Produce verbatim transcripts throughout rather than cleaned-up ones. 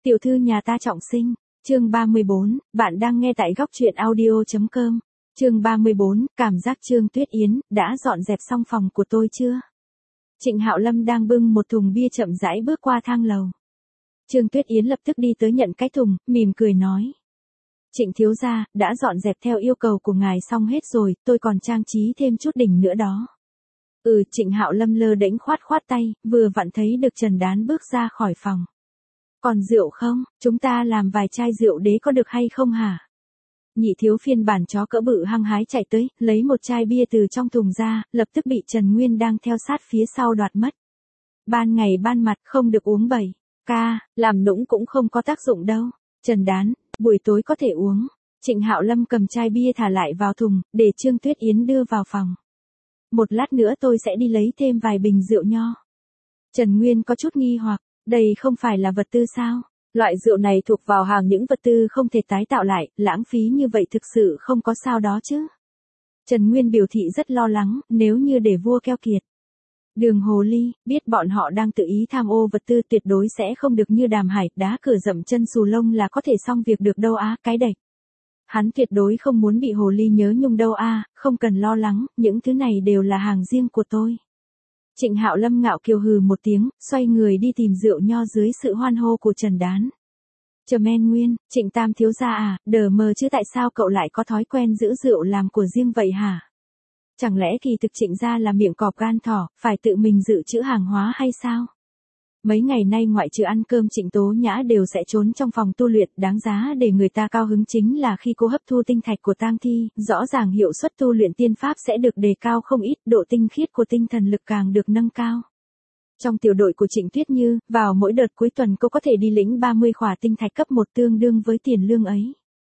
Tiểu thư nhà ta trọng sinh, chương ba mươi bốn, bạn đang nghe tại góc truyện audio.com. Chương ba mươi bốn, cảm giác Trương Tuyết Yến, đã dọn dẹp xong phòng của tôi chưa? Trịnh Hạo Lâm đang bưng một thùng bia chậm rãi bước qua thang lầu. Trương Tuyết Yến lập tức đi tới nhận cái thùng, mỉm cười nói. Trịnh thiếu gia, đã dọn dẹp theo yêu cầu của ngài xong hết rồi, tôi còn trang trí thêm chút đỉnh nữa đó. Ừ, Trịnh Hạo Lâm lơ đễnh khoát khoát tay, vừa vặn thấy được Trần Đán bước ra khỏi phòng. Còn rượu không, chúng ta làm vài chai rượu đế có được hay không hả? Nhị thiếu phiên bản chó cỡ bự hăng hái chạy tới, lấy một chai bia từ trong thùng ra, lập tức bị Trần Nguyên đang theo sát phía sau đoạt mất. Ban ngày ban mặt không được uống bậy, ca, làm nũng cũng không có tác dụng đâu. Trần Đán, buổi tối có thể uống. Trịnh Hạo Lâm cầm chai bia thả lại vào thùng, để Trương Tuyết Yến đưa vào phòng. Một lát nữa tôi sẽ đi lấy thêm vài bình rượu nho. Trần Nguyên có chút nghi hoặc, đây không phải là vật tư sao? Loại rượu này thuộc vào hàng những vật tư không thể tái tạo lại, lãng phí như vậy thực sự không có sao đó chứ. Trần Nguyên biểu thị rất lo lắng, nếu như để vua keo kiệt. Đường Hồ Ly, biết bọn họ đang tự ý tham ô vật tư tuyệt đối sẽ không được như Đàm Hải, đá cửa dậm chân xù lông là có thể xong việc được đâu á, cái đệch. Hắn tuyệt đối không muốn bị Hồ Ly nhớ nhung đâu a, không cần lo lắng, những thứ này đều là hàng riêng của tôi. Trịnh Hạo Lâm ngạo kiều hừ một tiếng, xoay người đi tìm rượu nho dưới sự hoan hô của Trần Đán. Trầm Men Nguyên, Trịnh Tam thiếu gia à, đờ mờ chứ tại sao cậu lại có thói quen giữ rượu làm của riêng vậy hả? Chẳng lẽ kỳ thực Trịnh gia là miệng cọp gan thỏ, phải tự mình dự trữ hàng hóa hay sao? Mấy ngày nay ngoại trừ ăn cơm Trịnh Tố Nhã đều sẽ trốn trong phòng tu luyện, đáng giá để người ta cao hứng chính là khi cô hấp thu tinh thạch của tang thi, rõ ràng hiệu suất tu luyện tiên pháp sẽ được đề cao không ít, độ tinh khiết của tinh thần lực càng được nâng cao. Trong tiểu đội của Trịnh Tuyết Như, vào mỗi đợt cuối tuần cô có thể đi lĩnh ba mươi khỏa tinh thạch cấp một tương đương với tiền lương ấy.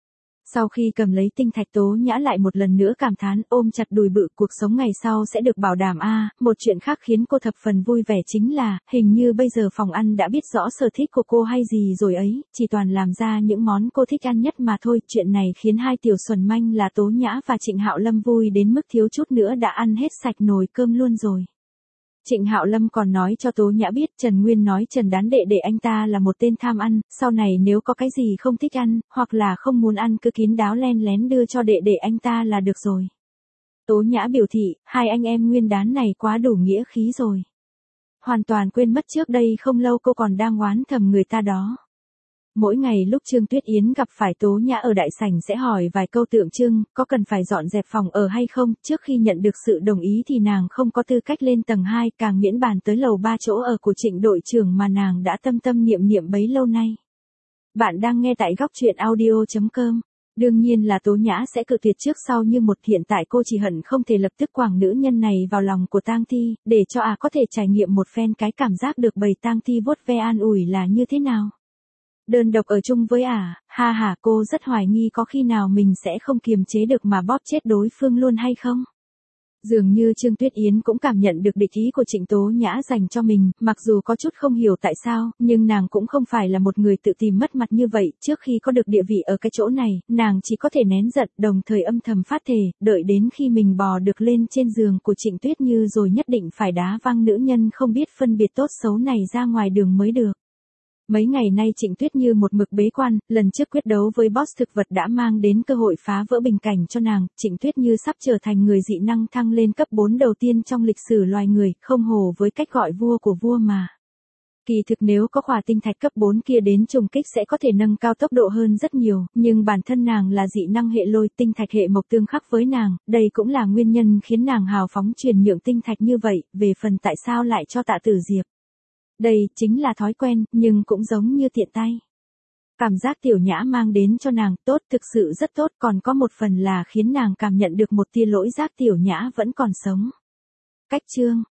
Sau khi cầm lấy tinh thạch Tố Nhã lại một lần nữa cảm thán ôm chặt đùi bự cuộc sống ngày sau sẽ được bảo đảm a. À, một chuyện khác khiến cô thập phần vui vẻ chính là, hình như bây giờ phòng ăn đã biết rõ sở thích của cô hay gì rồi ấy, chỉ toàn làm ra những món cô thích ăn nhất mà thôi. Chuyện này khiến hai tiểu xuẩn manh là Tố Nhã và Trịnh Hạo Lâm vui đến mức thiếu chút nữa đã ăn hết sạch nồi cơm luôn rồi. Trịnh Hạo Lâm còn nói cho Tố Nhã biết Trần Nguyên nói Trần Đán đệ đệ anh ta là một tên tham ăn, sau này nếu có cái gì không thích ăn, hoặc là không muốn ăn cứ kín đáo len lén đưa cho đệ đệ anh ta là được rồi. Tố Nhã biểu thị, hai anh em Nguyên Đán này quá đủ nghĩa khí rồi. Hoàn toàn quên mất trước đây không lâu cô còn đang oán thầm người ta đó. Mỗi ngày lúc Trương Tuyết Yến gặp phải Tố Nhã ở đại sảnh sẽ hỏi vài câu tượng trưng, có cần phải dọn dẹp phòng ở hay không, trước khi nhận được sự đồng ý thì nàng không có tư cách lên tầng hai, càng miễn bàn tới lầu ba chỗ ở của Trịnh đội trưởng mà nàng đã tâm tâm niệm niệm bấy lâu nay. Bạn đang nghe tại góc truyện audio.com. Đương nhiên là Tố Nhã sẽ cự tuyệt trước sau như một, hiện tại cô chỉ hận không thể lập tức quẳng nữ nhân này vào lòng của tang thi, để cho à có thể trải nghiệm một phen cái cảm giác được bầy tang thi vuốt ve an ủi là như thế nào. Đơn độc ở chung với ả, à, ha ha, cô rất hoài nghi có khi nào mình sẽ không kiềm chế được mà bóp chết đối phương luôn hay không. Dường như Trương Tuyết Yến cũng cảm nhận được địch ý của Trịnh Tố Nhã dành cho mình, mặc dù có chút không hiểu tại sao, nhưng nàng cũng không phải là một người tự tìm mất mặt như vậy, trước khi có được địa vị ở cái chỗ này, nàng chỉ có thể nén giận, đồng thời âm thầm phát thề, đợi đến khi mình bò được lên trên giường của Trịnh Tuyết Như rồi nhất định phải đá văng nữ nhân không biết phân biệt tốt xấu này ra ngoài đường mới được. Mấy ngày nay Trịnh Tuyết Như một mực bế quan, lần trước quyết đấu với boss thực vật đã mang đến cơ hội phá vỡ bình cảnh cho nàng, Trịnh Tuyết Như sắp trở thành người dị năng thăng lên cấp bốn đầu tiên trong lịch sử loài người, không hổ với cách gọi vua của vua mà. Kỳ thực nếu có khỏa tinh thạch cấp bốn kia đến trùng kích sẽ có thể nâng cao tốc độ hơn rất nhiều, nhưng bản thân nàng là dị năng hệ lôi, tinh thạch hệ mộc tương khắc với nàng, đây cũng là nguyên nhân khiến nàng hào phóng truyền nhượng tinh thạch như vậy, về phần tại sao lại cho Tạ Tử Diệp. Đây chính là thói quen, nhưng cũng giống như tiện tay. Cảm giác Tiểu Nhã mang đến cho nàng tốt, thực sự rất tốt, còn có một phần là khiến nàng cảm nhận được một tia lỗi giác Tiểu Nhã vẫn còn sống. Cách chương,